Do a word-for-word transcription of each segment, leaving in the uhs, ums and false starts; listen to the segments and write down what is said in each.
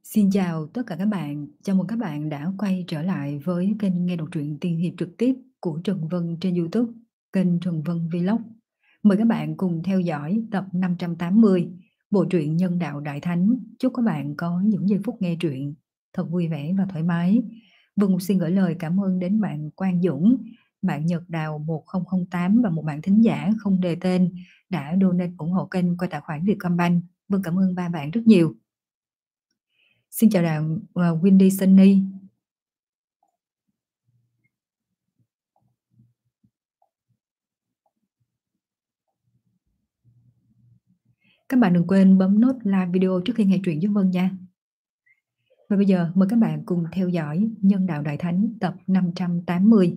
Xin chào tất cả các bạn, chào mừng các bạn đã quay trở lại với kênh nghe đọc truyện tiên hiệp trực tiếp của Trần Vân trên YouTube, kênh Trần Vân Vlog. Mời các bạn cùng theo dõi tập năm trăm tám mươi, bộ truyện Nhân đạo Đại Thánh. Chúc các bạn có những giây phút nghe truyện thật vui vẻ và thoải mái. Vân xin gửi lời cảm ơn đến bạn Quang Dũng, bạn Nhật Đào một không không tám và một bạn thính giả không đề tên đã donate ủng hộ kênh qua tài khoản Vietcombank. Vân cảm ơn ba bạn rất nhiều. Xin chào bạn uh, Windy Sunny. Các bạn đừng quên bấm nút like video trước khi nghe truyện giúp Vân nha. Và bây giờ mời các bạn cùng theo dõi Nhân đạo Đại Thánh tập năm trăm tám mươi.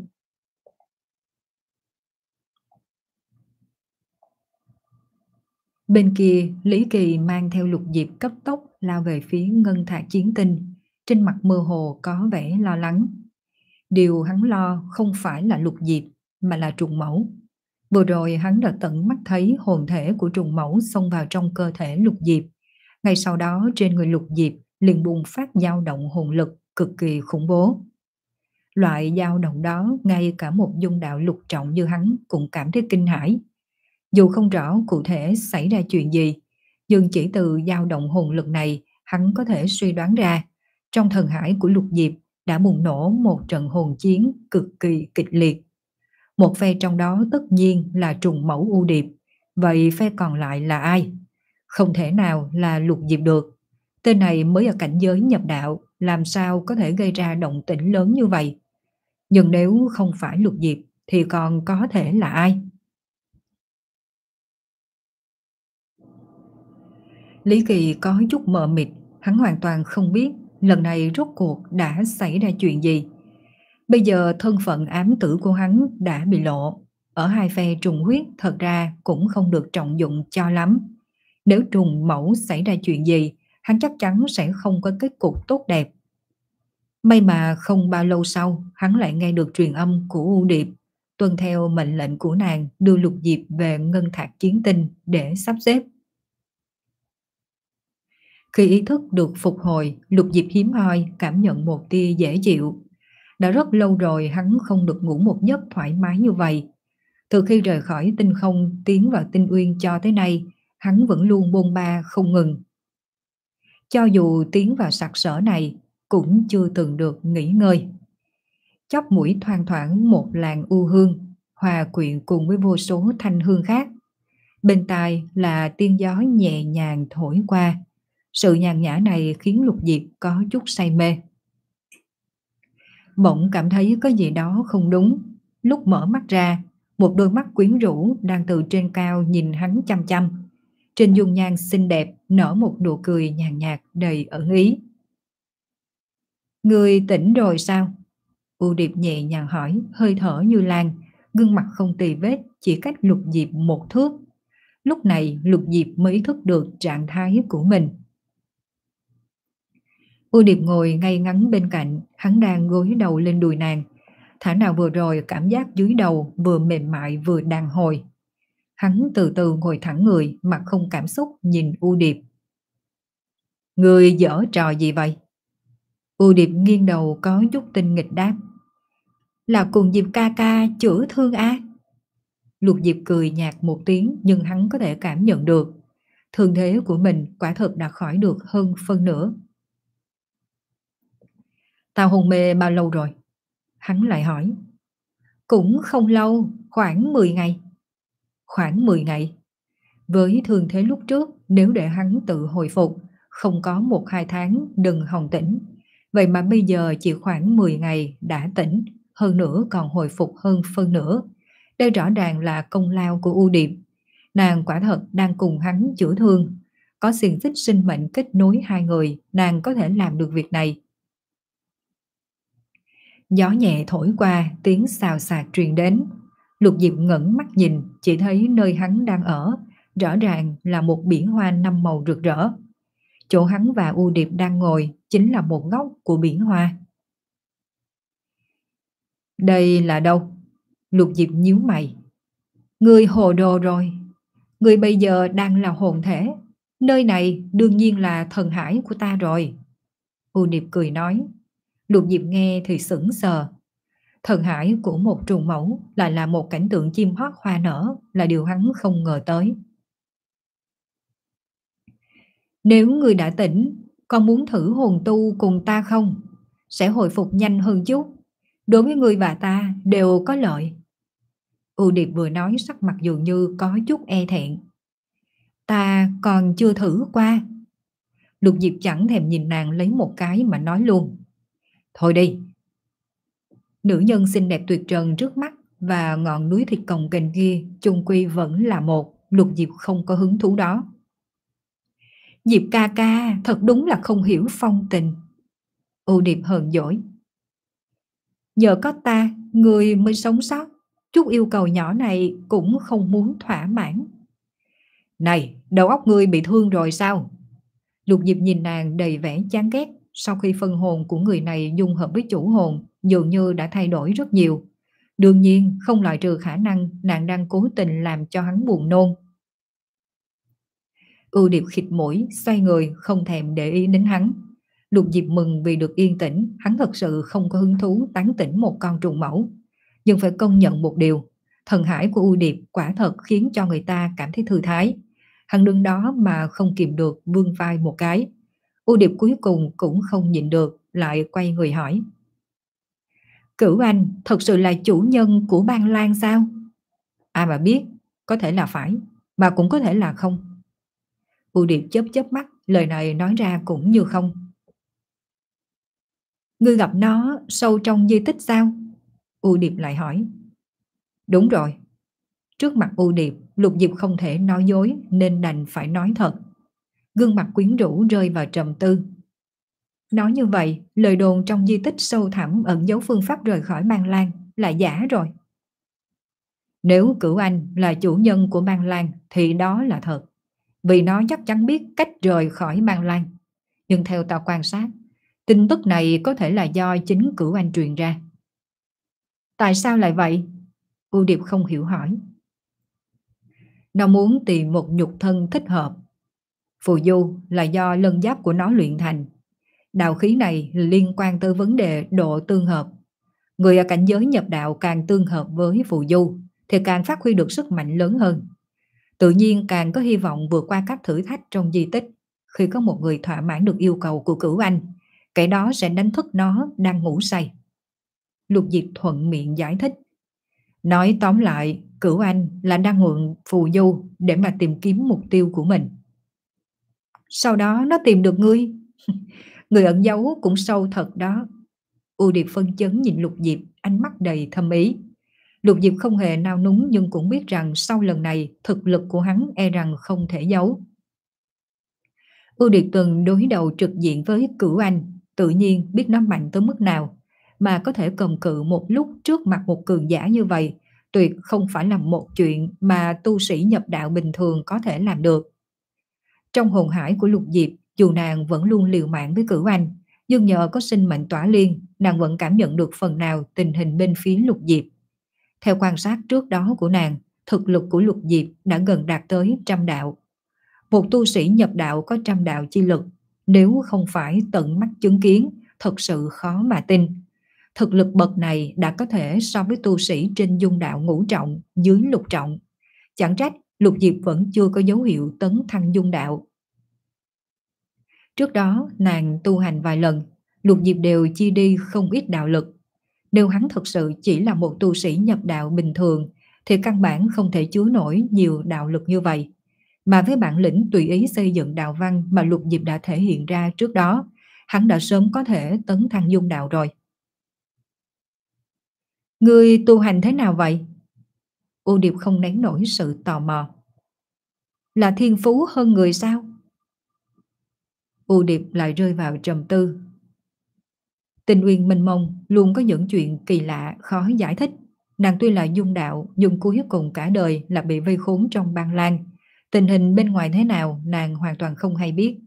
Bên kia, Lý Kỳ mang theo Lục Diệp cấp tốc lao về phía ngân thạch chiến tinh, trên mặt mơ hồ có vẻ lo lắng. Điều hắn lo không phải là Lục Diệp mà là trùng mẫu. Vừa rồi hắn đã tận mắt thấy hồn thể của trùng mẫu xông vào trong cơ thể Lục Diệp. Ngay sau đó trên người Lục Diệp liền bùng phát dao động hồn lực cực kỳ khủng bố. Loại dao động đó ngay cả một dung đạo lục trọng như hắn cũng cảm thấy kinh hãi. Dù không rõ cụ thể xảy ra chuyện gì, nhưng chỉ từ dao động hồn lực này hắn có thể suy đoán ra trong thần hải của Lục Diệp đã bùng nổ một trận hồn chiến cực kỳ kịch liệt. Một phe trong đó tất nhiên là trùng mẫu U Điệp, vậy phe còn lại là ai? Không thể nào là Lục Diệp được. Tên này mới ở cảnh giới nhập đạo, làm sao có thể gây ra động tĩnh lớn như vậy? Nhưng nếu không phải Lục Diệp thì còn có thể là ai? Lý Kỳ có chút mờ mịt, hắn hoàn toàn không biết lần này rốt cuộc đã xảy ra chuyện gì. Bây giờ thân phận ám tử của hắn đã bị lộ, ở hai phe trùng huyết thật ra cũng không được trọng dụng cho lắm. Nếu trùng mẫu xảy ra chuyện gì, hắn chắc chắn sẽ không có kết cục tốt đẹp. May mà không bao lâu sau, hắn lại nghe được truyền âm của U Điệp, tuân theo mệnh lệnh của nàng đưa Lục Diệp về ngân thạch chiến tinh để sắp xếp. Khi ý thức được phục hồi, Lục Diệp hiếm hoi cảm nhận một tia dễ chịu. Đã rất lâu rồi hắn không được ngủ một giấc thoải mái như vậy. Từ khi rời khỏi tinh không tiến vào tinh uyên cho tới nay, hắn vẫn luôn bôn ba không ngừng. Cho dù tiến vào sặc sỡ này, cũng chưa từng được nghỉ ngơi. Chóp mũi thoang thoảng một làn u hương, hòa quyện cùng với vô số thanh hương khác. Bên tai là tiếng gió nhẹ nhàng thổi qua. Sự nhàn nhã này khiến Lục Diệp có chút say mê. Bỗng cảm thấy có gì đó không đúng. Lúc mở mắt ra, một đôi mắt quyến rũ đang từ trên cao nhìn hắn chăm chăm. Trên dung nhan xinh đẹp nở một nụ cười nhàn nhạt đầy ẩn ý. Người tỉnh rồi sao? U Điệp nhẹ nhàng hỏi, hơi thở như lan, gương mặt không tì vết, chỉ cách Lục Diệp một thước. Lúc này Lục Diệp mới ý thức được trạng thái của mình. U Điệp ngồi ngay ngắn bên cạnh, hắn đang gối đầu lên đùi nàng. Thả nào vừa rồi cảm giác dưới đầu vừa mềm mại vừa đàn hồi. Hắn từ từ ngồi thẳng người, mặt không cảm xúc nhìn U Điệp. Người giở trò gì vậy? U Điệp nghiêng đầu có chút tinh nghịch đáp. Là cùng Diệp ca ca chữa thương a. Lục Diệp cười nhạt một tiếng, nhưng hắn có thể cảm nhận được thương thế của mình quả thực đã khỏi được hơn phân nửa. Tao hôn mê bao lâu rồi? Hắn lại hỏi. Cũng không lâu, khoảng mười ngày. Khoảng mười ngày. Với thương thế lúc trước, nếu để hắn tự hồi phục, không có một hai tháng đừng hòng tỉnh. Vậy mà bây giờ chỉ khoảng mười ngày đã tỉnh, hơn nữa còn hồi phục hơn phân nửa. Đây rõ ràng là công lao của U Điệp. Nàng quả thật đang cùng hắn chữa thương. Có xiềng xích sinh mệnh kết nối hai người, nàng có thể làm được việc này. Gió nhẹ thổi qua, tiếng xào xạc truyền đến. Lục Diệp ngẩng mắt nhìn, chỉ thấy nơi hắn đang ở, rõ ràng là một biển hoa năm màu rực rỡ. Chỗ hắn và U Điệp đang ngồi chính là một góc của biển hoa. Đây là đâu? Lục Diệp nhíu mày. Người hồ đồ rồi. Người bây giờ đang là hồn thể. Nơi này đương nhiên là thần hải của ta rồi. U Điệp cười nói. Lục Diệp nghe thì sững sờ. Thần hải của một trùng mẫu lại là một cảnh tượng chim hót hoa nở, là điều hắn không ngờ tới. Nếu người đã tỉnh, con muốn thử hồn tu cùng ta không? Sẽ hồi phục nhanh hơn chút. Đối với người và ta đều có lợi. U Điệp vừa nói sắc mặt dường như có chút e thẹn. Ta còn chưa thử qua. Lục Diệp chẳng thèm nhìn nàng lấy một cái mà nói luôn. Thôi đi. Nữ nhân xinh đẹp tuyệt trần trước mắt và ngọn núi thịt cồng kềnh kia chung quy vẫn là một. Lục Diệp không có hứng thú đó. Diệp ca ca thật đúng là không hiểu phong tình. U Điệp hờn dỗi. Nhờ có ta, người mới sống sót. Chút yêu cầu nhỏ này cũng không muốn thỏa mãn. Này, đầu óc ngươi bị thương rồi sao? Lục Diệp nhìn nàng đầy vẻ chán ghét. Sau khi phân hồn của người này dung hợp với chủ hồn, dường như đã thay đổi rất nhiều. Đương nhiên không loại trừ khả năng nàng đang cố tình làm cho hắn buồn nôn. Ưu Điệp khịt mũi, xoay người, không thèm để ý đến hắn. Lục Diệp mừng vì được yên tĩnh, hắn thật sự không có hứng thú tán tỉnh một con trùng mẫu. Nhưng phải công nhận một điều, thần hải của Ưu Điệp quả thật khiến cho người ta cảm thấy thư thái. Hắn đứng đó mà không kìm được vươn vai một cái. Ưu Điệp cuối cùng cũng không nhịn được, lại quay người hỏi. Cửu Anh thật sự là chủ nhân của Ban Lan sao? Ai mà biết, có thể là phải, mà cũng có thể là không. Ưu Điệp chớp chớp mắt, lời này nói ra cũng như không. Ngươi gặp nó sâu trong di tích sao? Ưu Điệp lại hỏi. Đúng rồi. Trước mặt Ưu Điệp, Lục Diệp không thể nói dối nên đành phải nói thật. Gương mặt quyến rũ rơi vào trầm tư. Nói như vậy, lời đồn trong di tích sâu thẳm ẩn giấu phương pháp rời khỏi Ban Lan là giả rồi. Nếu Cửu Anh là chủ nhân của Ban Lan thì đó là thật. Vì nó chắc chắn biết cách rời khỏi Ban Lan. Nhưng theo ta quan sát, tin tức này có thể là do chính Cửu Anh truyền ra. Tại sao lại vậy? Ưu Điệp không hiểu hỏi. Nó muốn tìm một nhục thân thích hợp. Phù du là do lân giáp của nó luyện thành. Đạo khí này liên quan tới vấn đề độ tương hợp. Người ở cảnh giới nhập đạo càng tương hợp với phù du thì càng phát huy được sức mạnh lớn hơn. Tự nhiên càng có hy vọng vượt qua các thử thách trong di tích. Khi có một người thỏa mãn được yêu cầu của Cửu Anh, kẻ đó sẽ đánh thức nó đang ngủ say. Lục Diệp thuận miệng giải thích. Nói tóm lại, Cửu Anh là đang mượn phù du để mà tìm kiếm mục tiêu của mình. Sau đó nó tìm được ngươi. Người ẩn giấu cũng sâu thật đó. U Điệp phân chấn nhìn Lục Diệp, ánh mắt đầy thâm ý. Lục Diệp không hề nao núng nhưng cũng biết rằng sau lần này thực lực của hắn e rằng không thể giấu. U Điệp từng đối đầu trực diện với Cửu Anh, tự nhiên biết nó mạnh tới mức nào, mà có thể cầm cự một lúc trước mặt một cường giả như vậy, tuyệt không phải là một chuyện mà tu sĩ nhập đạo bình thường có thể làm được. Trong hồn hải của Lục Diệp, dù nàng vẫn luôn liều mạng với Cửu Anh, nhưng nhờ có sinh mệnh tỏa liên, nàng vẫn cảm nhận được phần nào tình hình bên phía Lục Diệp. Theo quan sát trước đó của nàng, thực lực của Lục Diệp đã gần đạt tới trăm đạo. Một tu sĩ nhập đạo có trăm đạo chi lực, nếu không phải tận mắt chứng kiến, thật sự khó mà tin. Thực lực bậc này đã có thể so với tu sĩ trên dung đạo ngũ trọng, dưới lục trọng. Chẳng trách Lục Diệp vẫn chưa có dấu hiệu tấn thăng dung đạo. Trước đó nàng tu hành vài lần, Lục Diệp đều chia đi không ít đạo lực. Nếu hắn thực sự chỉ là một tu sĩ nhập đạo bình thường thì căn bản không thể chứa nổi nhiều đạo lực như vậy. Mà với bản lĩnh tùy ý xây dựng đạo văn mà Lục Diệp đã thể hiện ra trước đó, hắn đã sớm có thể tấn thăng dung đạo rồi. Ngươi tu hành thế nào vậy? U Điệp không nén nổi sự tò mò. Là thiên phú hơn người sao? U Điệp lại rơi vào trầm tư. Tinh uyên mênh mông luôn có những chuyện kỳ lạ khó giải thích. Nàng tuy là dung đạo nhưng cuối cùng cả đời là bị vây khốn trong Ban Lan. Tình hình bên ngoài thế nào nàng hoàn toàn không hay biết.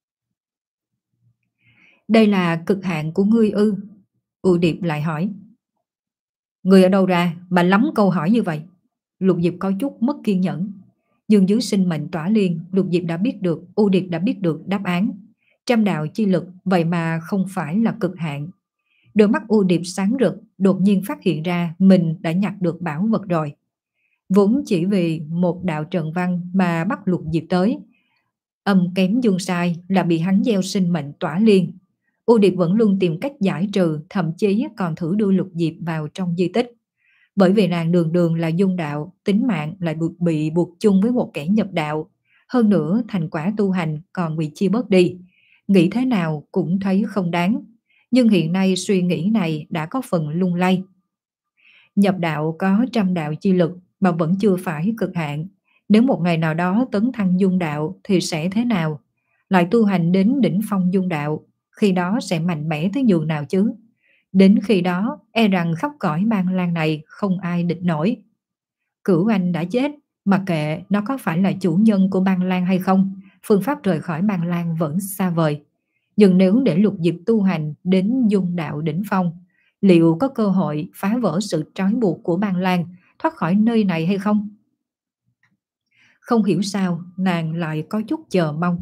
Đây là cực hạn của ngươi ư? U Điệp lại hỏi. Ngươi ở đâu ra mà lắm câu hỏi như vậy? Lục Diệp có chút mất kiên nhẫn. Nhưng dưới sinh mệnh tỏa liên, Lục Diệp đã biết được, U Điệp đã biết được đáp án. Trăm đạo chi lực vậy mà không phải là cực hạn. Đôi mắt U Điệp sáng rực, đột nhiên phát hiện ra mình đã nhặt được bảo vật rồi. Vốn chỉ vì một đạo trận văn mà bắt Lục Diệp tới, âm kém dương sai là bị hắn gieo sinh mệnh tỏa liên. U Điệp vẫn luôn tìm cách giải trừ, thậm chí còn thử đưa Lục Diệp vào trong di tích. Bởi vì nàng đường đường là dung đạo, tính mạng lại buộc bị buộc chung với một kẻ nhập đạo. Hơn nữa thành quả tu hành còn bị chia bớt đi. Nghĩ thế nào cũng thấy không đáng. Nhưng hiện nay suy nghĩ này đã có phần lung lay. Nhập đạo có trăm đạo chi lực mà vẫn chưa phải cực hạn. Nếu một ngày nào đó tấn thăng dung đạo thì sẽ thế nào? Lại tu hành đến đỉnh phong dung đạo, khi đó sẽ mạnh mẽ tới nhường nào chứ? Đến khi đó e rằng khắp cõi Ban Lan này không ai địch nổi. Cửu Anh đã chết, mặc kệ nó có phải là chủ nhân của Ban Lan hay không, phương pháp rời khỏi Ban Lan vẫn xa vời. Nhưng nếu để Lục Diệp tu hành đến dung đạo đỉnh phong, liệu có cơ hội phá vỡ sự trói buộc của Ban Lan, thoát khỏi nơi này hay không? Không hiểu sao nàng lại có chút chờ mong.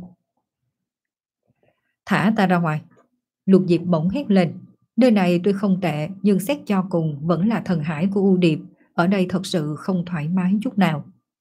Thả ta ra ngoài. Lục Diệp bỗng hét lên. Nơi này tuy không tệ, nhưng xét cho cùng vẫn là thần hải của U Điệp. Ở đây thật sự không thoải mái chút nào.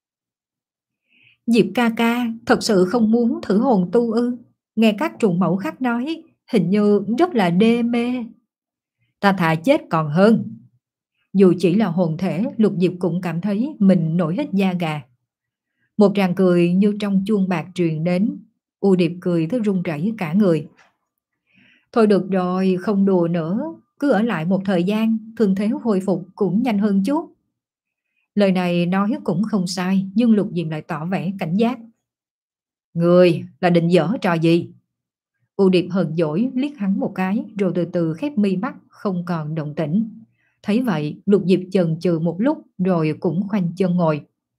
Diệp ca ca thật sự không muốn thử hồn tu ư? Nghe các trùng mẫu khác nói, hình như rất là đê mê. Ta thà chết còn hơn. Dù chỉ là hồn thể, Lục Diệp cũng cảm thấy mình nổi hết da gà. Một tràng cười như trong chuông bạc truyền đến. U Điệp cười tới run rẩy cả người. Thôi được rồi, không đùa nữa, cứ ở lại một thời gian, thương thế hồi phục cũng nhanh hơn chút. Lời này nói cũng không sai, nhưng Lục Diệp lại tỏ vẻ cảnh giác. Người là định dở trò gì? U Điệp hờn dỗi liếc hắn một cái, rồi từ từ khép mi mắt, không còn động tĩnh. Thấy vậy, Lục Diệp chần chừ một lúc, rồi cũng khoanh chân ngồi.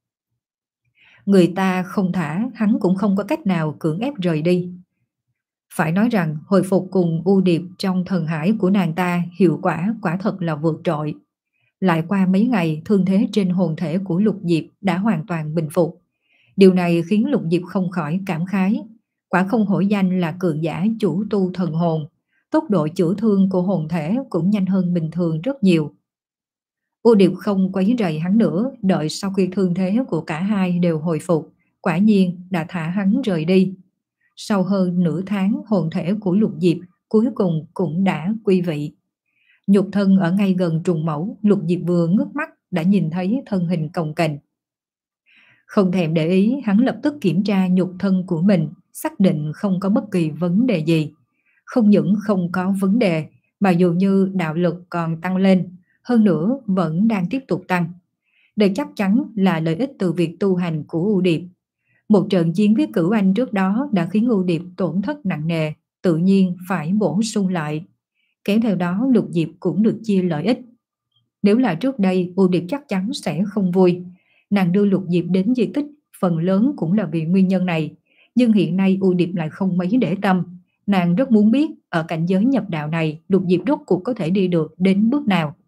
Người ta không thả, hắn cũng không có cách nào cưỡng ép rời đi. Phải nói rằng hồi phục cùng U Điệp trong thần hải của nàng ta hiệu quả quả thật là vượt trội. Lại qua mấy ngày, thương thế trên hồn thể của Lục Diệp đã hoàn toàn bình phục. Điều này khiến Lục Diệp không khỏi cảm khái. Quả không hổ danh là cường giả chủ tu thần hồn. Tốc độ chữa thương của hồn thể cũng nhanh hơn bình thường rất nhiều. U Điệp không quấy rầy hắn nữa, đợi sau khi thương thế của cả hai đều hồi phục, quả nhiên đã thả hắn rời đi. Sau hơn nửa tháng, hồn thể của Lục Diệp cuối cùng cũng đã quy vị. Nhục thân ở ngay gần trùng mẫu, Lục Diệp vừa ngước mắt đã nhìn thấy thân hình cồng kềnh. Không thèm để ý, hắn lập tức kiểm tra nhục thân của mình, xác định không có bất kỳ vấn đề gì. Không những không có vấn đề, mà dường như đạo lực còn tăng lên, hơn nữa vẫn đang tiếp tục tăng. Đây chắc chắn là lợi ích từ việc tu hành của U Điệp. Một trận chiến với Cửu Anh trước đó đã khiến U Điệp tổn thất nặng nề, tự nhiên phải bổ sung lại. Kéo theo đó Lục Diệp cũng được chia lợi ích. Nếu là trước đây, U Điệp chắc chắn sẽ không vui. Nàng đưa Lục Diệp đến di tích, phần lớn cũng là vì nguyên nhân này. Nhưng hiện nay U Điệp lại không mấy để tâm. Nàng rất muốn biết ở cảnh giới nhập đạo này, Lục Diệp rốt cuộc có thể đi được đến bước nào.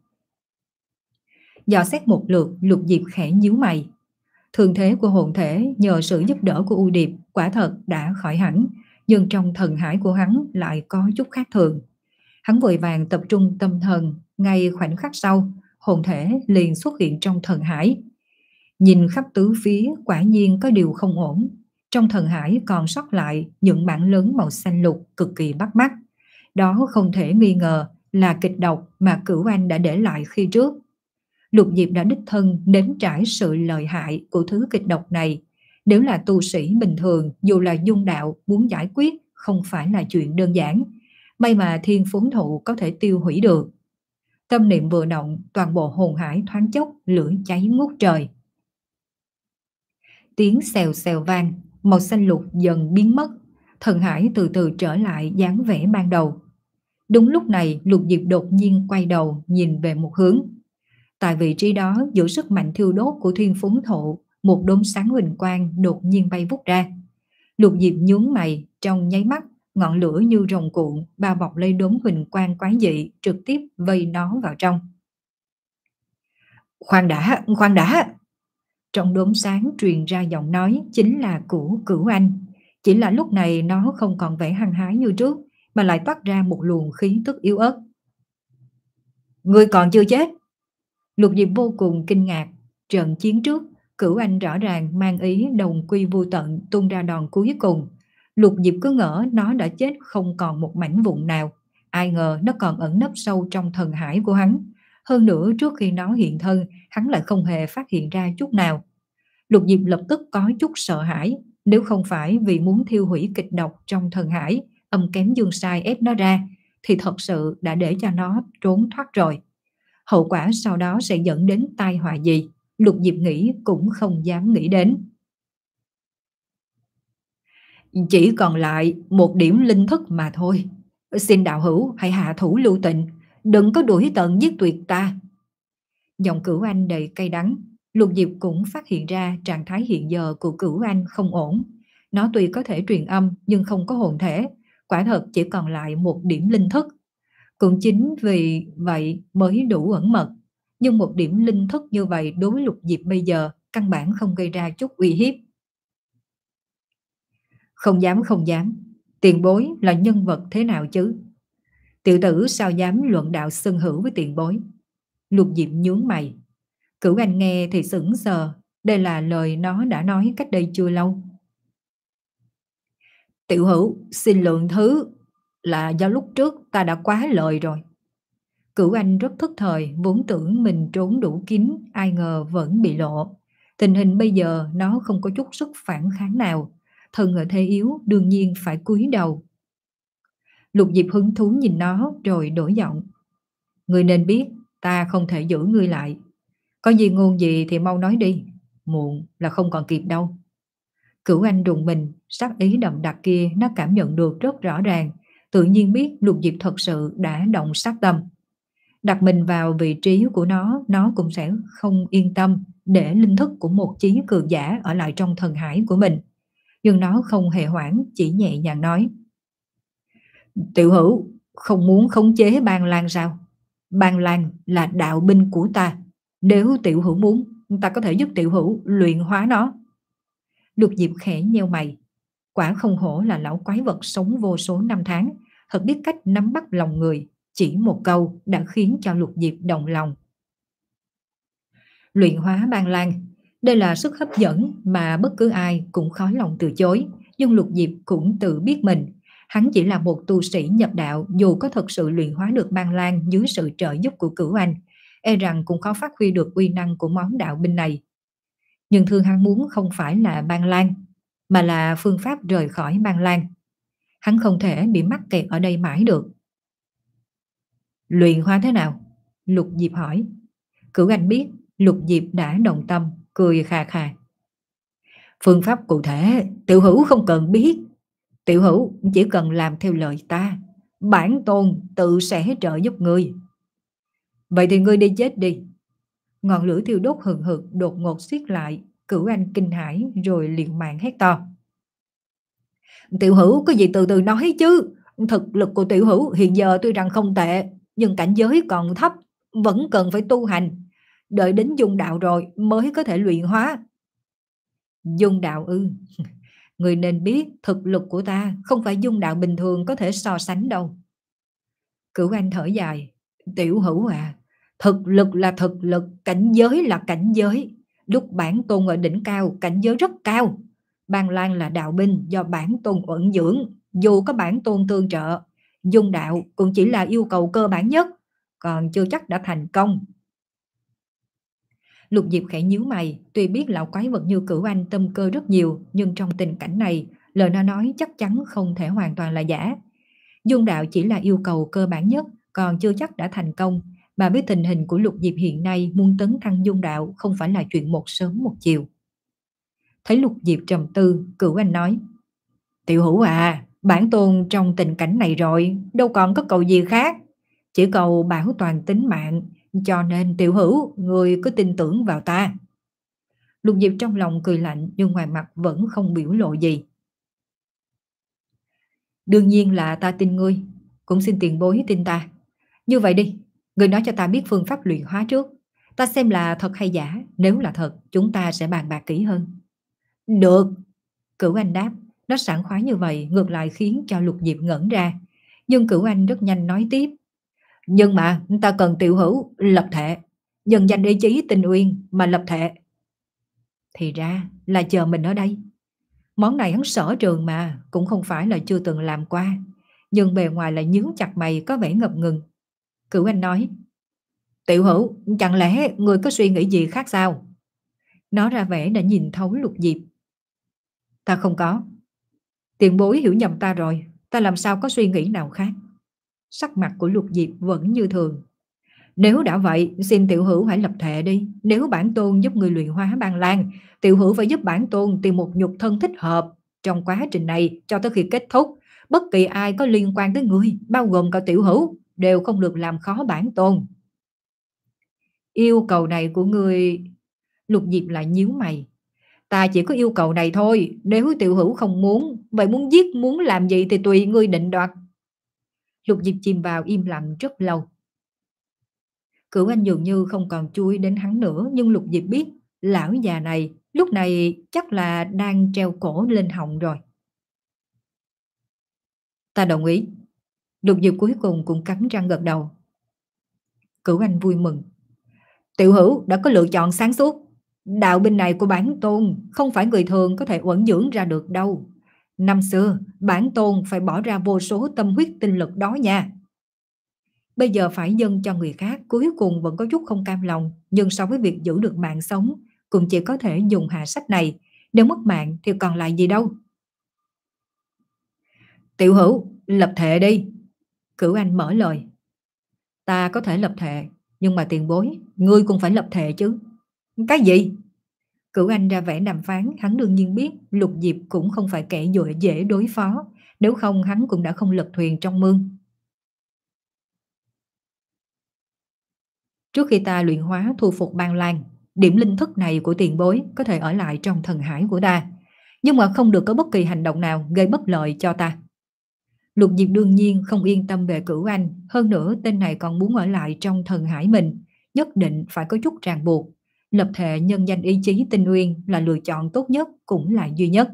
Dò xét một lượt, Lục Diệp khẽ nhíu mày. Thường thế của hồn thể nhờ sự giúp đỡ của U Điệp quả thật đã khỏi hẳn, nhưng trong thần hải của hắn lại có chút khác thường. Hắn vội vàng tập trung tâm thần, ngay khoảnh khắc sau, hồn thể liền xuất hiện trong thần hải. Nhìn khắp tứ phía, quả nhiên có điều không ổn. Trong thần hải còn sót lại những bản lớn màu xanh lục cực kỳ bắt mắt. Đó không thể nghi ngờ là kịch độc mà Cửu Anh đã để lại khi trước. Lục Diệp đã đích thân nếm trải sự lợi hại của thứ kịch độc này. Nếu là tu sĩ bình thường, dù là dung đạo muốn giải quyết không phải là chuyện đơn giản. May mà thiên phốn thụ có thể tiêu hủy được. Tâm niệm vừa động, toàn bộ hồn hải thoáng chốc lửa cháy ngút trời. Tiếng xèo xèo vang, màu xanh lục dần biến mất, thần hải từ từ trở lại dáng vẻ ban đầu. Đúng lúc này, Lục Diệp đột nhiên quay đầu nhìn về một hướng. Tại vị trí đó, giữa sức mạnh thiêu đốt của thiên phốn thụ, một đốm sáng huỳnh quang đột nhiên bay vút ra. Lục Diệp nhướng mày, trong nháy mắt, ngọn lửa như rồng cuộn bao bọc lấy đốm huỳnh quang quái dị, trực tiếp vây nó vào trong. Khoan đã, khoan đã! Trong đốm sáng truyền ra giọng nói chính là của Cửu Anh. Chỉ là lúc này nó không còn vẻ hăng hái như trước, mà lại toát ra một luồng khí tức yếu ớt. Ngươi còn chưa chết. Lục Diệp vô cùng kinh ngạc. Trận chiến trước, Cửu Anh rõ ràng mang ý đồng quy vô tận tung ra đòn cuối cùng. Lục Diệp cứ ngỡ nó đã chết không còn một mảnh vụn nào. Ai ngờ nó còn ẩn nấp sâu trong thần hải của hắn. Hơn nữa trước khi nó hiện thân, hắn lại không hề phát hiện ra chút nào. Lục Diệp lập tức có chút sợ hãi. Nếu không phải vì muốn thiêu hủy kịch độc trong thần hải, âm kém dương sai ép nó ra, thì thật sự đã để cho nó trốn thoát rồi. Hậu quả sau đó sẽ dẫn đến tai họa gì, Lục Diệp nghĩ cũng không dám nghĩ đến. Chỉ còn lại một điểm linh thức mà thôi. Xin đạo hữu hãy hạ thủ lưu tình, đừng có đuổi tận giết tuyệt ta. Giọng Cửu Anh đầy cay đắng. Lục Diệp cũng phát hiện ra trạng thái hiện giờ của Cửu Anh không ổn. Nó tuy có thể truyền âm nhưng không có hồn thể, quả thật chỉ còn lại một điểm linh thức. Cũng chính vì vậy mới đủ ẩn mật. Nhưng một điểm linh thức như vậy đối với Lục Diệp bây giờ căn bản không gây ra chút uy hiếp. Không dám không dám. Tiền bối là nhân vật thế nào chứ? Tiểu tử sao dám luận đạo xưng hữu với tiền bối? Lục Diệp nhướng mày. Cửu Anh nghe thì sững sờ. Đây là lời nó đã nói cách đây chưa lâu. Tiểu hữu xin lượng thứ, là do lúc trước ta đã quá lời rồi. Cửu Anh rất thức thời, vốn tưởng mình trốn đủ kín, ai ngờ vẫn bị lộ. Tình hình bây giờ nó không có chút sức phản kháng nào. Thân ở thế yếu đương nhiên phải cúi đầu. Lục Diệp hứng thú nhìn nó rồi đổi giọng. Ngươi nên biết ta không thể giữ ngươi lại. Có gì ngôn gì thì mau nói đi. Muộn là không còn kịp đâu. Cửu Anh rùng mình, sắc ý đậm đặc kia nó cảm nhận được rất rõ ràng. Tự nhiên biết Lục Diệp thật sự đã động sát tâm. Đặt mình vào vị trí của nó, nó cũng sẽ không yên tâm để linh thức của một chí cường giả ở lại trong thần hải của mình. Nhưng nó không hề hoảng, chỉ nhẹ nhàng nói. Tiểu hữu không muốn khống chế Ban Lan sao? Ban Lan là đạo binh của ta. Nếu tiểu hữu muốn, ta có thể giúp tiểu hữu luyện hóa nó. Lục Diệp khẽ nheo mày. Quả không hổ là lão quái vật sống vô số năm tháng, thật biết cách nắm bắt lòng người. Chỉ một câu đã khiến cho Lục Diệp động lòng. Luyện hóa Ban Lan, đây là sức hấp dẫn mà bất cứ ai cũng khó lòng từ chối. Nhưng Lục Diệp cũng tự biết mình, hắn chỉ là một tu sĩ nhập đạo, dù có thật sự luyện hóa được Ban Lan dưới sự trợ giúp của Cửu Anh, e rằng cũng khó phát huy được uy năng của món đạo binh này. Nhưng thứ hắn muốn không phải là Ban Lan, mà là phương pháp rời khỏi Ban Lan. Hắn không thể bị mắc kẹt ở đây mãi được. Luyện hóa thế nào? Lục Diệp hỏi. Cửu Anh biết Lục Diệp đã đồng tâm, cười khà khà. Phương pháp cụ thể tiểu hữu không cần biết. Tiểu hữu chỉ cần làm theo lời ta, bản tôn tự sẽ trợ giúp ngươi. Vậy thì ngươi đi chết đi. Ngọn lửa thiêu đốt hừng hực đột ngột xiết lại. Cửu Anh kinh hãi rồi liều mạng hét to. Tiểu hữu có gì từ từ nói chứ. Thực lực của tiểu hữu hiện giờ tuy rằng không tệ, nhưng cảnh giới còn thấp, vẫn cần phải tu hành. Đợi đến dung đạo rồi mới có thể luyện hóa. Dung đạo ư? Người nên biết thực lực của ta không phải dung đạo bình thường có thể so sánh đâu. Cửu Anh thở dài. Tiểu hữu à, thực lực là thực lực, cảnh giới là cảnh giới. Lúc bản tôn ở đỉnh cao, cảnh giới rất cao. Ban Lan là đạo binh do bản tôn ẩn dưỡng. Dù có bản tôn tương trợ, dung đạo cũng chỉ là yêu cầu cơ bản nhất, còn chưa chắc đã thành công. Lục Diệp khẽ nhíu mày, tuy biết lão quái vật như Cửu Anh tâm cơ rất nhiều, nhưng trong tình cảnh này, lời nó nói chắc chắn không thể hoàn toàn là giả. Dung đạo chỉ là yêu cầu cơ bản nhất, còn chưa chắc đã thành công, mà với tình hình của Lục Diệp hiện nay muốn tấn thăng dung đạo không phải là chuyện một sớm một chiều. Thấy Lục Diệp trầm tư, Cửu Anh nói. Tiểu hữu à, bản tôn trong tình cảnh này rồi, đâu còn có cầu gì khác. Chỉ cầu bảo toàn tính mạng, cho nên tiểu hữu, người cứ tin tưởng vào ta. Lục Diệp trong lòng cười lạnh nhưng ngoài mặt vẫn không biểu lộ gì. Đương nhiên là ta tin ngươi, cũng xin tiền bối tin ta. Như vậy đi, ngươi nói cho ta biết phương pháp luyện hóa trước. Ta xem là thật hay giả, nếu là thật, chúng ta sẽ bàn bạc kỹ hơn. Được, Cửu Anh đáp. Nó sảng khoái như vậy ngược lại khiến cho Lục Diệp ngẩn ra. Nhưng Cửu Anh rất nhanh nói tiếp. Nhưng mà ta cần Tiểu Hữu lập thệ, nhân danh ý chí Tinh Uyên mà lập thệ. Thì ra là chờ mình ở đây. Món này hắn sở trường mà, cũng không phải là chưa từng làm qua. Nhưng bề ngoài lại nhướng chặt mày có vẻ ngập ngừng. Cửu Anh nói. Tiểu Hữu, chẳng lẽ người có suy nghĩ gì khác sao? Nó ra vẻ đã nhìn thấu Lục Diệp. Ta không có. Tiền bối hiểu nhầm ta rồi, ta làm sao có suy nghĩ nào khác. Sắc mặt của Lục Diệp vẫn như thường. Nếu đã vậy, xin Tiểu Hữu hãy lập thệ đi. Nếu bản tôn giúp người luyện hóa Ban Lan, Tiểu Hữu phải giúp bản tôn tìm một nhục thân thích hợp. Trong quá trình này, cho tới khi kết thúc, bất kỳ ai có liên quan tới người, bao gồm cả Tiểu Hữu, đều không được làm khó bản tôn. Yêu cầu này của người... Lục Diệp lại nhíu mày. Ta chỉ có yêu cầu này thôi. Nếu Tiểu Hữu không muốn, vậy muốn giết muốn làm gì thì tùy ngươi định đoạt. Lục Diệp chìm vào im lặng rất lâu. Cửu Anh dường như không còn chú ý đến hắn nữa. Nhưng Lục Diệp biết lão già này lúc này chắc là đang treo cổ lên họng rồi. Ta đồng ý. Lục Diệp cuối cùng cũng cắn răng gật đầu. Cửu Anh vui mừng. Tiểu Hữu đã có lựa chọn sáng suốt. Đạo binh này của bản tôn không phải người thường có thể uẩn dưỡng ra được đâu. Năm xưa bản tôn phải bỏ ra vô số tâm huyết tinh lực đó nha. Bây giờ phải dâng cho người khác, cuối cùng vẫn có chút không cam lòng. Nhưng so với việc giữ được mạng sống, cũng chỉ có thể dùng hạ sách này. Nếu mất mạng thì còn lại gì đâu. Tiểu Hữu, lập thệ đi. Cửu Anh mở lời. Ta có thể lập thệ, nhưng mà tiền bối, ngươi cũng phải lập thệ chứ. Cái gì? Cửu Anh ra vẻ đàm phán. Hắn đương nhiên biết Lục Diệp cũng không phải kẻ dội dễ đối phó. Nếu không hắn cũng đã không lật thuyền trong mương. Trước khi ta luyện hóa thu phục Ban Lan, điểm linh thức này của tiền bối có thể ở lại trong thần hải của ta, nhưng mà không được có bất kỳ hành động nào gây bất lợi cho ta. Lục Diệp đương nhiên không yên tâm về Cửu Anh. Hơn nữa tên này còn muốn ở lại trong thần hải mình. Nhất định phải có chút ràng buộc. Lập thệ nhân danh ý chí Tinh Uyên là lựa chọn tốt nhất, cũng là duy nhất.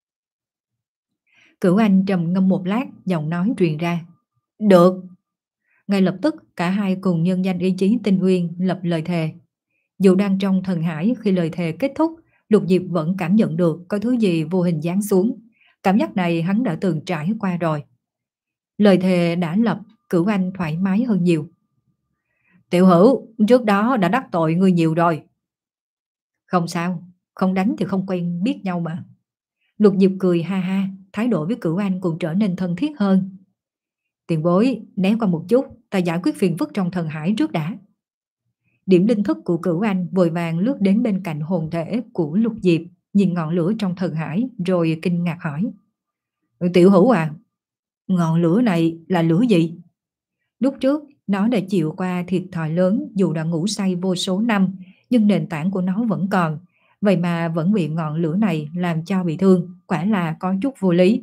Cửu Anh trầm ngâm một lát, giọng nói truyền ra. Được. Ngay lập tức cả hai cùng nhân danh ý chí Tinh Uyên lập lời thề. Dù đang trong thần hải, khi lời thề kết thúc, Lục Diệp vẫn cảm nhận được có thứ gì vô hình giáng xuống. Cảm giác này hắn đã từng trải qua rồi. Lời thề đã lập, Cửu Anh thoải mái hơn nhiều. Tiểu Hữu, trước đó đã đắc tội ngươi nhiều rồi. Không sao, không đánh thì không quen biết nhau mà. Lục Diệp cười ha ha, thái độ với Cửu Anh cũng trở nên thân thiết hơn. Tiền bối, né qua một chút, ta giải quyết phiền phức trong thần hải trước đã. Điểm linh thức của Cửu Anh vội vàng lướt đến bên cạnh hồn thể của Lục Diệp, nhìn ngọn lửa trong thần hải rồi kinh ngạc hỏi. Tiểu Hữu à, ngọn lửa này là lửa gì? Lúc trước nó đã chịu qua thiệt thòi lớn, dù đã ngủ say vô số năm, nhưng nền tảng của nó vẫn còn. Vậy mà vẫn bị ngọn lửa này làm cho bị thương, quả là có chút vô lý.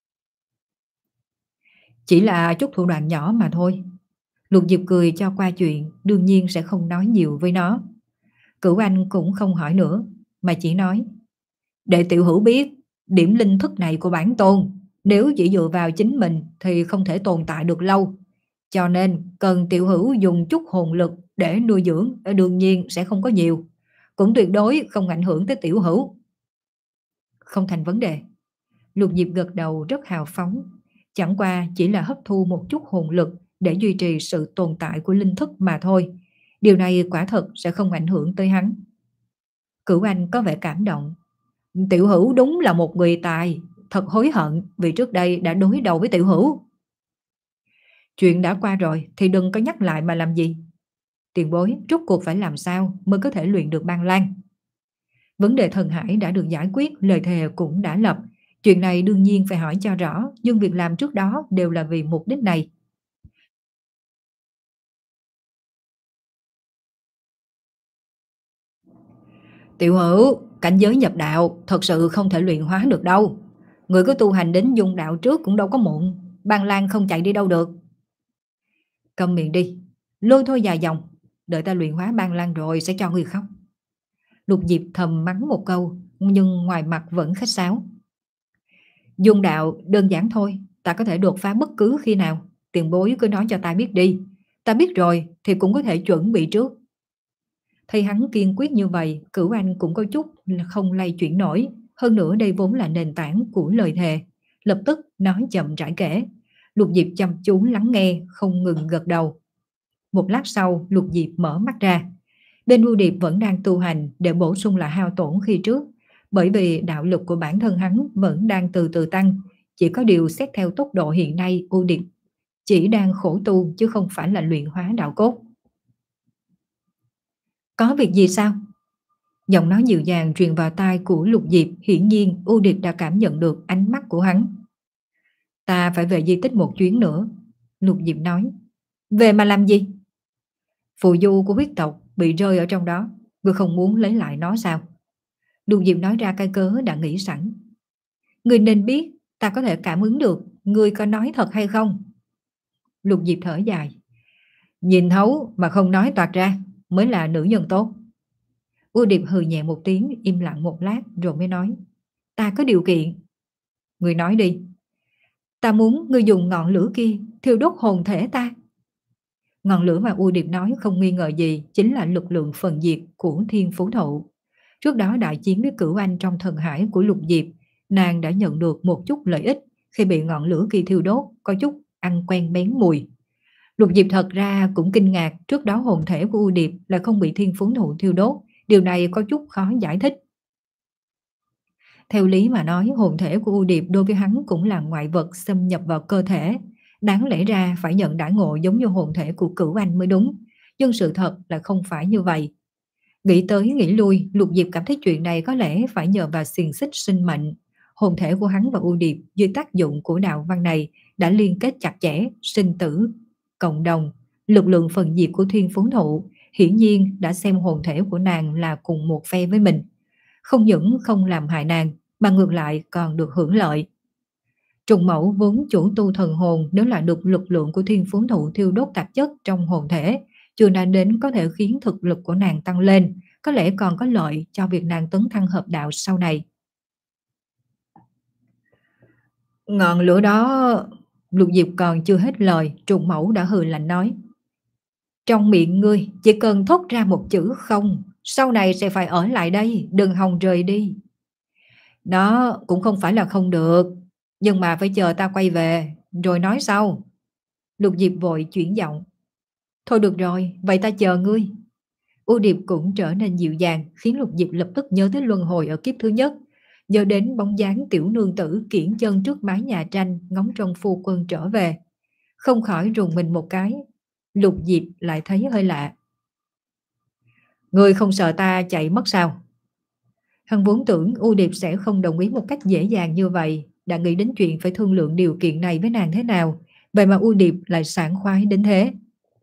Chỉ là chút thủ đoạn nhỏ mà thôi. Lục Diệp cười cho qua chuyện, đương nhiên sẽ không nói nhiều với nó. Cửu Anh cũng không hỏi nữa, mà chỉ nói. Để Tiểu Hữu biết, điểm linh thức này của bản tôn, nếu chỉ dựa vào chính mình thì không thể tồn tại được lâu. Cho nên cần Tiểu Hữu dùng chút hồn lực để nuôi dưỡng, đương nhiên sẽ không có nhiều. Cũng tuyệt đối không ảnh hưởng tới Tiểu Hữu. Không thành vấn đề. Lục Diệp gật đầu rất hào phóng. Chẳng qua chỉ là hấp thu một chút hồn lực để duy trì sự tồn tại của linh thức mà thôi. Điều này quả thật sẽ không ảnh hưởng tới hắn. Cửu Anh có vẻ cảm động. Tiểu Hữu đúng là một người tài. Thật hối hận vì trước đây đã đối đầu với Tiểu Hữu. Chuyện đã qua rồi thì đừng có nhắc lại mà làm gì. Tiền bối rốt cuộc phải làm sao mới có thể luyện được Ban Lan? Vấn đề thần hải đã được giải quyết, lời thề cũng đã lập. Chuyện này đương nhiên phải hỏi cho rõ, nhưng việc làm trước đó đều là vì mục đích này. Tiểu Hữu, cảnh giới nhập đạo thật sự không thể luyện hóa được đâu. Người có tu hành đến dung đạo trước cũng đâu có muộn. Ban Lan không chạy đi đâu được. Câm miệng đi, lôi thôi dài dòng. Đợi ta luyện hóa Ban Lan rồi sẽ cho người khóc. Lục Diệp thầm mắng một câu, nhưng ngoài mặt vẫn khách sáo. Dung đạo đơn giản thôi, ta có thể đột phá bất cứ khi nào. Tiền bối cứ nói cho ta biết đi. Ta biết rồi thì cũng có thể chuẩn bị trước. Thấy hắn kiên quyết như vậy, Cửu Anh cũng có chút là không lay chuyển nổi. Hơn nữa đây vốn là nền tảng của lời thề. Lập tức nói chậm rãi kể. Lục Diệp chăm chú lắng nghe, không ngừng gật đầu. Một lát sau, Lục Diệp mở mắt ra. Bên U Điệp vẫn đang tu hành để bổ sung lại hao tổn khi trước. Bởi vì đạo lực của bản thân hắn vẫn đang từ từ tăng. Chỉ có điều xét theo tốc độ hiện nay, U Điệp chỉ đang khổ tu chứ không phải là luyện hóa đạo cốt. Có việc gì sao? Giọng nói dịu dàng truyền vào tai của Lục Diệp. Hiển nhiên U Điệp đã cảm nhận được ánh mắt của hắn. Ta phải về di tích một chuyến nữa, Lục Diệp nói. Về mà làm gì? Phù du của huyết tộc bị rơi ở trong đó. Ngươi không muốn lấy lại nó sao? Lục Diệp nói ra cái cớ đã nghĩ sẵn. Ngươi nên biết ta có thể cảm ứng được. Ngươi có nói thật hay không? Lục Diệp thở dài. Nhìn thấu mà không nói toạc ra mới là nữ nhân tốt. U Điệp hừ nhẹ một tiếng, im lặng một lát rồi mới nói. Ta có điều kiện. Ngươi nói đi. Ta muốn ngươi dùng ngọn lửa kia thiêu đốt hồn thể ta. Ngọn lửa mà U Điệp nói không nghi ngờ gì chính là lực lượng phần diệt của Thiên Phú Thụ. Trước đó đại chiến với Cửu Anh trong thần hải của Lục Diệp, nàng đã nhận được một chút lợi ích khi bị ngọn lửa kia thiêu đốt, có chút ăn quen bén mùi. Lục Diệp thật ra cũng kinh ngạc, trước đó hồn thể của U Điệp là không bị Thiên Phú Thụ thiêu đốt, điều này có chút khó giải thích. Theo lý mà nói, hồn thể của U Điệp đối với hắn cũng là ngoại vật xâm nhập vào cơ thể, đáng lẽ ra phải nhận đãi ngộ giống như hồn thể của Cửu Anh mới đúng, nhưng sự thật là không phải như vậy. Nghĩ tới nghĩ lui, Lục Diệp cảm thấy chuyện này có lẽ phải nhờ vào xiềng xích sinh mệnh. Hồn thể của hắn và U Điệp dưới tác dụng của đạo văn này đã liên kết chặt chẽ, sinh tử, cộng đồng, lực lượng phần diệt của Thiên Phú Thụ hiển nhiên đã xem hồn thể của nàng là cùng một phe với mình. Không những không làm hại nàng, mà ngược lại còn được hưởng lợi. Trùng Mẫu vốn chủ tu thần hồn, nếu là được lực lượng của Thiên Phú Thụ thiêu đốt tạp chất trong hồn thể, chưa nói đến có thể khiến thực lực của nàng tăng lên, có lẽ còn có lợi cho việc nàng tấn thăng hợp đạo sau này. Ngọn lửa đó... Lục Diệp còn chưa hết lời, Trùng Mẫu đã hừ lạnh nói. Trong miệng ngươi chỉ cần thốt ra một chữ không, sau này sẽ phải ở lại đây, đừng hòng rời đi. Đó cũng không phải là không được, nhưng mà phải chờ ta quay về, rồi nói sau. Lục Diệp vội chuyển giọng. Thôi được rồi, vậy ta chờ ngươi. U Điệp cũng trở nên dịu dàng, khiến Lục Diệp lập tức nhớ tới luân hồi ở kiếp thứ nhất, nhớ đến bóng dáng tiểu nương tử kiễng chân trước mái nhà tranh ngóng trông phu quân trở về. Không khỏi rùng mình một cái. Lục Diệp lại thấy hơi lạ. Ngươi không sợ ta chạy mất sao? Hắn vốn tưởng U Điệp sẽ không đồng ý một cách dễ dàng như vậy, đã nghĩ đến chuyện phải thương lượng điều kiện này với nàng thế nào, vậy mà U Điệp lại sảng khoái đến thế.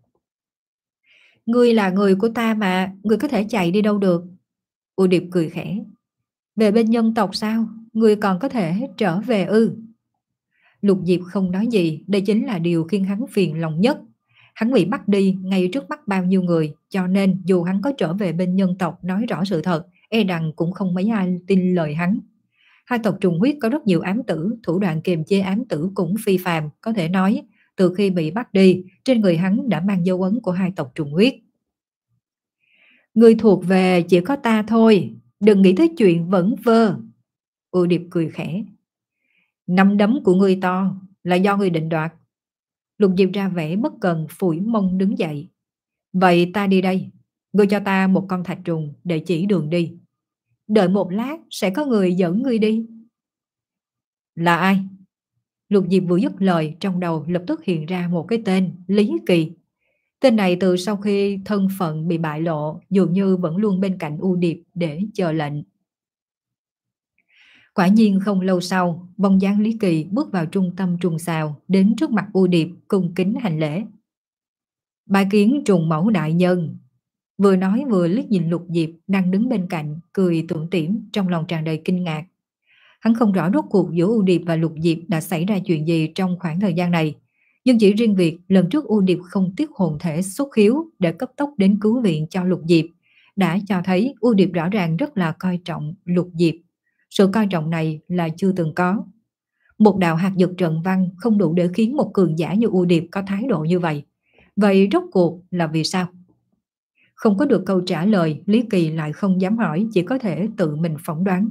Ngươi là người của ta mà, ngươi có thể chạy đi đâu được. U Điệp cười khẽ. Về bên nhân tộc sao? Ngươi còn có thể trở về ư? Lục Diệp không nói gì, đây chính là điều khiến hắn phiền lòng nhất. Hắn bị bắt đi ngay trước mắt bao nhiêu người, cho nên dù hắn có trở về bên nhân tộc nói rõ sự thật, e rằng cũng không mấy ai tin lời hắn. Hai tộc trùng huyết có rất nhiều ám tử, thủ đoạn kiềm chế ám tử cũng phi phàm, có thể nói, từ khi bị bắt đi, trên người hắn đã mang dấu ấn của hai tộc trùng huyết. Người thuộc về chỉ có ta thôi, đừng nghĩ tới chuyện vẩn vơ. U Điệp cười khẽ. Nắm đấm của ngươi to, là do ngươi định đoạt. Lục Diệp ra vẻ bất cần, phủi mông đứng dậy. Vậy ta đi đây, ngươi cho ta một con thạch trùng để chỉ đường đi. Đợi một lát sẽ có người dẫn ngươi đi. Là ai? Lục Diệp vừa dứt lời, trong đầu lập tức hiện ra một cái tên, Lý Kỳ. Tên này từ sau khi thân phận bị bại lộ, dường như vẫn luôn bên cạnh U Điệp để chờ lệnh. Quả nhiên không lâu sau, bóng dáng Lý Kỳ bước vào trung tâm trùng xào, đến trước mặt U Điệp cung kính hành lễ. Bái kiến Trùng Mẫu đại nhân. Vừa nói vừa liếc nhìn Lục Diệp đang đứng bên cạnh, cười tủm tỉm, trong lòng tràn đầy kinh ngạc. Hắn không rõ rốt cuộc giữa U Điệp và Lục Diệp đã xảy ra chuyện gì trong khoảng thời gian này, nhưng chỉ riêng việc lần trước U Điệp không tiếc hồn thể xuất khiếu để cấp tốc đến cứu viện cho Lục Diệp đã cho thấy U Điệp rõ ràng rất là coi trọng Lục Diệp. Sự coi trọng này là chưa từng có. Một đạo hạt dược trận văn không đủ để khiến một cường giả như U Điệp có thái độ như vậy. Vậy rốt cuộc là vì sao? Không có được câu trả lời, Lý Kỳ lại không dám hỏi, chỉ có thể tự mình phỏng đoán.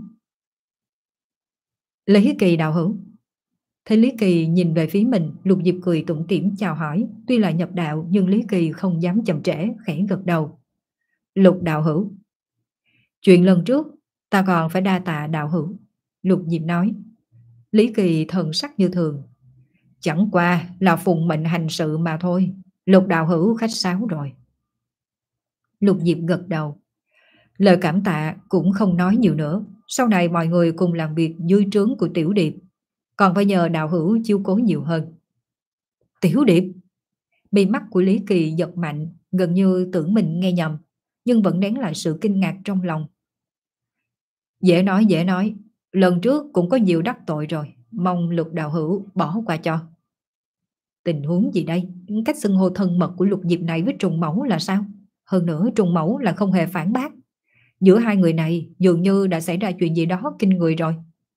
Lý Kỳ đạo hữu. Thấy Lý Kỳ nhìn về phía mình, Lục Diệp cười tủm tỉm chào hỏi, tuy là nhập đạo nhưng Lý Kỳ không dám chậm trễ, khẽ gật đầu. Lục đạo hữu. Chuyện lần trước, ta còn phải đa tạ đạo hữu. Lục Diệp nói. Lý Kỳ thần sắc như thường. Chẳng qua là phụng mệnh hành sự mà thôi. Lục đạo hữu khách sáo rồi. Lục Diệp gật đầu. Lời cảm tạ cũng không nói nhiều nữa. Sau này mọi người cùng làm việc dưới trướng của Tiểu Điệp. Còn phải nhờ đạo hữu chiếu cố nhiều hơn. Tiểu Điệp. Bị mắt của Lý Kỳ giật mạnh, gần như tưởng mình nghe nhầm, nhưng vẫn nén lại sự kinh ngạc trong lòng. Dễ nói dễ nói. Lần trước cũng có nhiều đắc tội rồi. Mong Lục đạo hữu bỏ qua cho. Tình huống gì đây? Cách xưng hô thân mật của Lục Diệp này với Trùng Mẫu là sao? Hơn nữa Trùng Mẫu là không hề phản bác. Giữa hai người này dường như đã xảy ra chuyện gì đó kinh người rồi.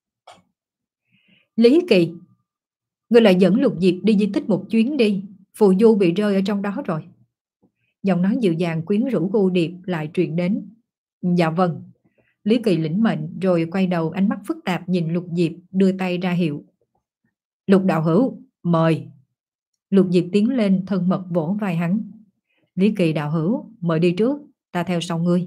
Lý Kỳ, ngươi lại dẫn Lục Diệp đi di tích một chuyến đi. Phù du bị rơi ở trong đó rồi. Giọng nói dịu dàng quyến rũ của U Điệp lại truyền đến. Dạ vâng. Lý Kỳ lĩnh mệnh rồi quay đầu, ánh mắt phức tạp nhìn Lục Diệp, đưa tay ra hiệu. Lục đạo hữu, mời. Lục Diệp tiến lên thân mật vỗ vai hắn. Lý Kỳ đạo hữu, mời đi trước, ta theo sau ngươi.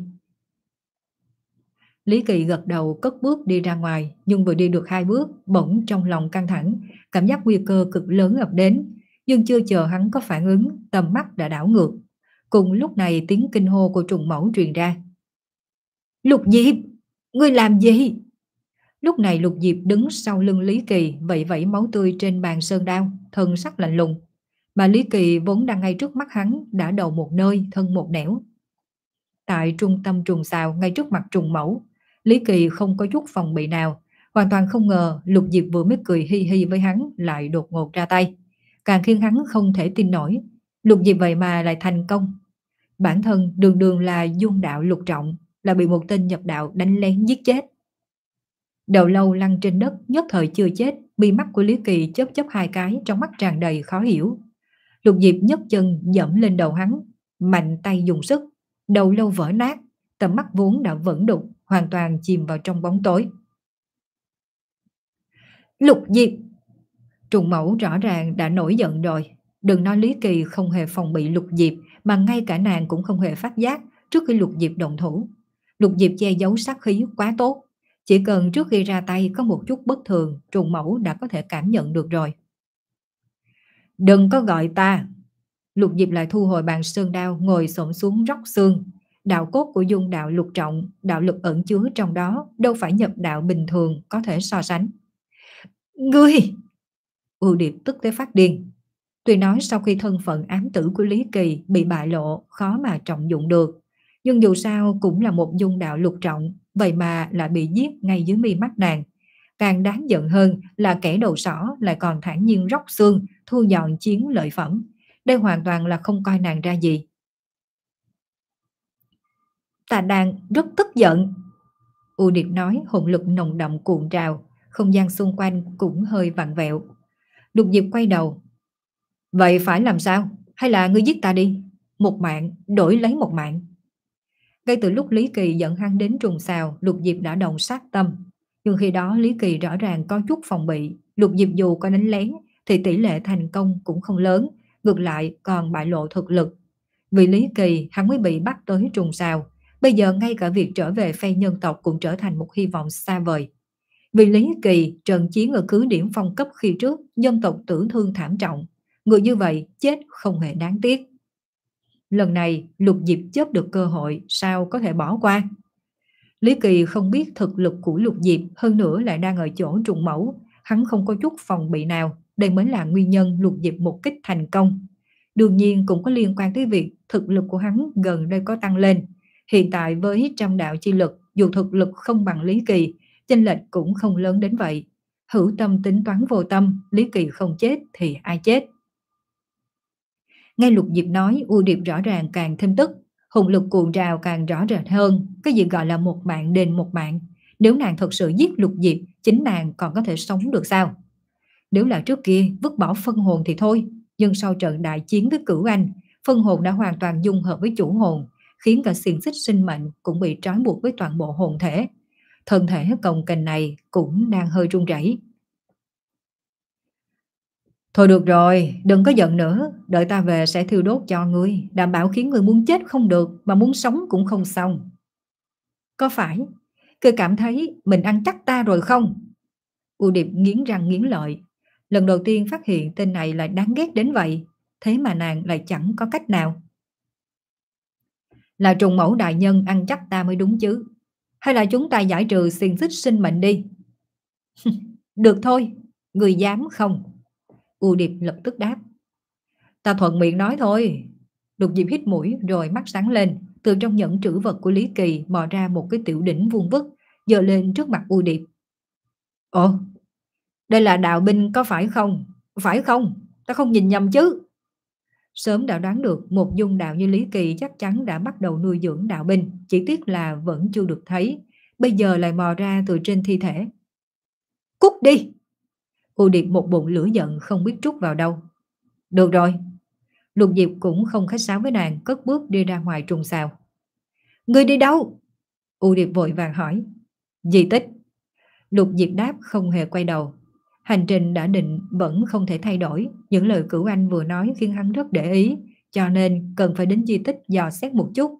Lý Kỳ gật đầu cất bước đi ra ngoài, nhưng vừa đi được hai bước, bỗng trong lòng căng thẳng, cảm giác nguy cơ cực lớn ập đến, nhưng chưa chờ hắn có phản ứng, tầm mắt đã đảo ngược. Cùng lúc này tiếng kinh hô của Trùng Mẫu truyền ra. Lục Diệp, ngươi làm gì? Lúc này Lục Diệp đứng sau lưng Lý Kỳ, vẫy vẫy máu tươi trên bàn sơn đao, thân sắc lạnh lùng. Mà Lý Kỳ vốn đang ngay trước mắt hắn, đã đầu một nơi, thân một nẻo. Tại trung tâm trùng xào, ngay trước mặt Trùng Mẫu, Lý Kỳ không có chút phòng bị nào, hoàn toàn không ngờ Lục Diệp vừa mới cười hi hi với hắn lại đột ngột ra tay, càng khiến hắn không thể tin nổi. Lục Diệp vậy mà lại thành công. Bản thân đường đường là dung đạo lục trọng, là bị một tên nhập đạo đánh lén giết chết. Đầu lâu lăn trên đất, nhất thời chưa chết, mi mắt của Lý Kỳ chớp chớp hai cái, trong mắt tràn đầy khó hiểu. Lục Diệp nhấc chân dẫm lên đầu hắn, mạnh tay dùng sức, đầu lâu vỡ nát, tầm mắt vốn đã vẫn đục, hoàn toàn chìm vào trong bóng tối. Lục Diệp! Trùng Mẫu rõ ràng đã nổi giận rồi. Đừng nói Lý Kỳ không hề phòng bị Lục Diệp, mà ngay cả nàng cũng không hề phát giác trước khi Lục Diệp động thủ. Lục Diệp che giấu sát khí quá tốt. Chỉ cần trước khi ra tay có một chút bất thường, Trùng Mẫu đã có thể cảm nhận được rồi. Đừng có gọi ta! Lục Diệp lại thu hồi bàn sơn đao, ngồi xổm xuống róc xương. Đạo cốt của dung đạo lục trọng, đạo lực ẩn chứa trong đó, đâu phải nhập đạo bình thường có thể so sánh. Ngươi! U Điệp tức tới phát điên. Tuy nói sau khi thân phận ám tử của Lý Kỳ bị bại lộ, khó mà trọng dụng được, nhưng dù sao cũng là một dung đạo lục trọng, vậy mà lại bị giết ngay dưới mi mắt nàng. Càng đáng giận hơn là kẻ đầu sỏ lại còn thản nhiên róc xương, thu dọn chiến lợi phẩm. Đây hoàn toàn là không coi nàng ra gì. Ta đang rất tức giận. U Điệp nói, hồn lực nồng đậm cuộn trào, không gian xung quanh cũng hơi vặn vẹo. Lục Diệp quay đầu. Vậy phải làm sao? Hay là ngươi giết ta đi? Một mạng đổi lấy một mạng. Ngay từ lúc Lý Kỳ dẫn hắn đến trùng xào, Lục Diệp đã động sát tâm. Nhưng khi đó Lý Kỳ rõ ràng có chút phòng bị. Lục Diệp dù có đánh lén thì tỷ lệ thành công cũng không lớn, ngược lại còn bại lộ thực lực. Vì Lý Kỳ hắn mới bị bắt tới trùng xào. Bây giờ ngay cả việc trở về phe nhân tộc cũng trở thành một hy vọng xa vời. Vì Lý Kỳ trận chiến ở cứ điểm phong cấp khi trước, nhân tộc tử thương thảm trọng. Người như vậy chết không hề đáng tiếc. Lần này Lục Diệp chớp được cơ hội, sao có thể bỏ qua. Lý Kỳ không biết thực lực của Lục Diệp, hơn nữa lại đang ở chỗ Trùng Mẫu. Hắn không có chút phòng bị nào, đây mới là nguyên nhân Lục Diệp một kích thành công. Đương nhiên cũng có liên quan tới việc thực lực của hắn gần đây có tăng lên. Hiện tại với trăm đạo chi lực, dù thực lực không bằng Lý Kỳ, chênh lệch cũng không lớn đến vậy. Hữu tâm tính toán vô tâm, Lý Kỳ không chết thì ai chết. Nghe Lục Diệp nói, U Điệp rõ ràng càng thêm tức, hùng lực cuộn trào càng rõ rệt hơn. Cái gì gọi là một mạng đền một mạng? Nếu nàng thật sự giết Lục Diệp, chính nàng còn có thể sống được sao? Nếu là trước kia vứt bỏ phân hồn thì thôi, nhưng sau trận đại chiến với Cửu Anh, phân hồn đã hoàn toàn dung hợp với chủ hồn, khiến cả xiềng xích sinh mệnh cũng bị trói buộc với toàn bộ hồn thể. Thân thể cồng kềnh này cũng đang hơi run rẩy. Thôi được rồi, đừng có giận nữa, đợi ta về sẽ thiêu đốt cho ngươi, đảm bảo khiến ngươi muốn chết không được, mà muốn sống cũng không xong. Có phải, ngươi cảm thấy mình ăn chắc ta rồi không? U Điệp nghiến răng nghiến lợi. Lần đầu tiên phát hiện tên này lại đáng ghét đến vậy, thế mà nàng lại chẳng có cách nào. Là trùng mẫu đại nhân ăn chắc ta mới đúng chứ. Hay là chúng ta giải trừ xiềng xích sinh mệnh đi? Được thôi, người dám không? U Điệp lập tức đáp. Ta thuận miệng nói thôi. Lục Diệp hít mũi rồi mắt sáng lên, từ trong nhẫn trữ vật của Lý Kỳ mò ra một cái tiểu đỉnh vuông vức, giơ lên trước mặt U Điệp. Ồ, đây là đạo binh có phải không? Phải không? Ta không nhìn nhầm chứ? Sớm đã đoán được một dung đạo như Lý Kỳ chắc chắn đã bắt đầu nuôi dưỡng đạo binh, chỉ tiếc là vẫn chưa được thấy, bây giờ lại mò ra từ trên thi thể. Cút đi! U Điệp một bụng lửa giận không biết trút vào đâu. Được rồi. Lục Diệp cũng không khách sáo với nàng, cất bước đi ra ngoài trùng xào. Ngươi đi đâu? U Điệp vội vàng hỏi. Di tích. Lục Diệp đáp không hề quay đầu. Hành trình đã định vẫn không thể thay đổi. Những lời Cửu Anh vừa nói khiến hắn rất để ý, cho nên cần phải đến di tích dò xét một chút.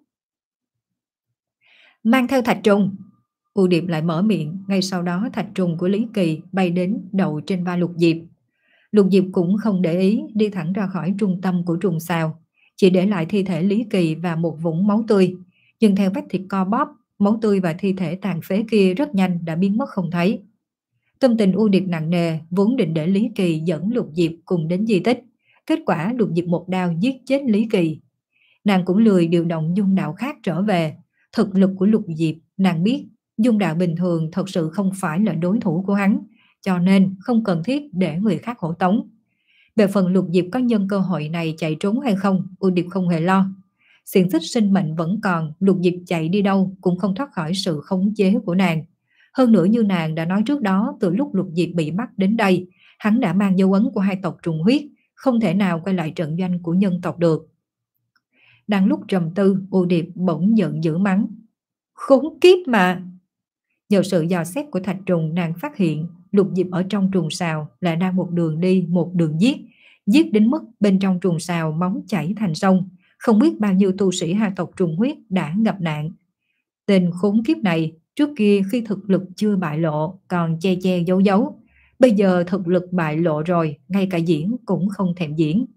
Mang theo thạch trùng. U Điệp lại mở miệng, ngay sau đó thạch trùng của Lý Kỳ bay đến đậu trên vai Lục Diệp. Lục Diệp cũng không để ý, đi thẳng ra khỏi trung tâm của trùng xào, chỉ để lại thi thể Lý Kỳ và một vũng máu tươi. Nhưng theo vết thịt co bóp, máu tươi và thi thể tàn phế kia rất nhanh đã biến mất không thấy. Tâm tình U Điệp nặng nề, vốn định để Lý Kỳ dẫn Lục Diệp cùng đến di tích. Kết quả Lục Diệp một đao giết chết Lý Kỳ. Nàng cũng lười điều động dung đạo khác trở về. Thực lực của Lục Diệp, nàng biết dung đạo bình thường thật sự không phải là đối thủ của hắn, cho nên không cần thiết để người khác hộ tống. Về phần Lục Diệp có nhân cơ hội này chạy trốn hay không, U Điệp không hề lo. Xiềng xích sinh mệnh vẫn còn, Lục Diệp chạy đi đâu cũng không thoát khỏi sự khống chế của nàng. Hơn nữa như nàng đã nói trước đó, từ lúc Lục Diệp bị bắt đến đây, hắn đã mang dấu ấn của hai tộc trùng huyết, không thể nào quay lại trận doanh của nhân tộc được. Đang lúc trầm tư, U Điệp bỗng giận dữ mắng. Khốn kiếp mà! Nhờ sự dò xét của thạch trùng, nàng phát hiện Lục Diệp ở trong trùng sào lại đang một đường đi một đường giết, giết đến mức bên trong trùng sào máu chảy thành sông, không biết bao nhiêu tu sĩ hai tộc trùng huyết đã gặp nạn. Tên khốn kiếp này trước kia khi thực lực chưa bại lộ còn che che giấu giấu, bây giờ thực lực bại lộ rồi, ngay cả diễn cũng không thèm diễn.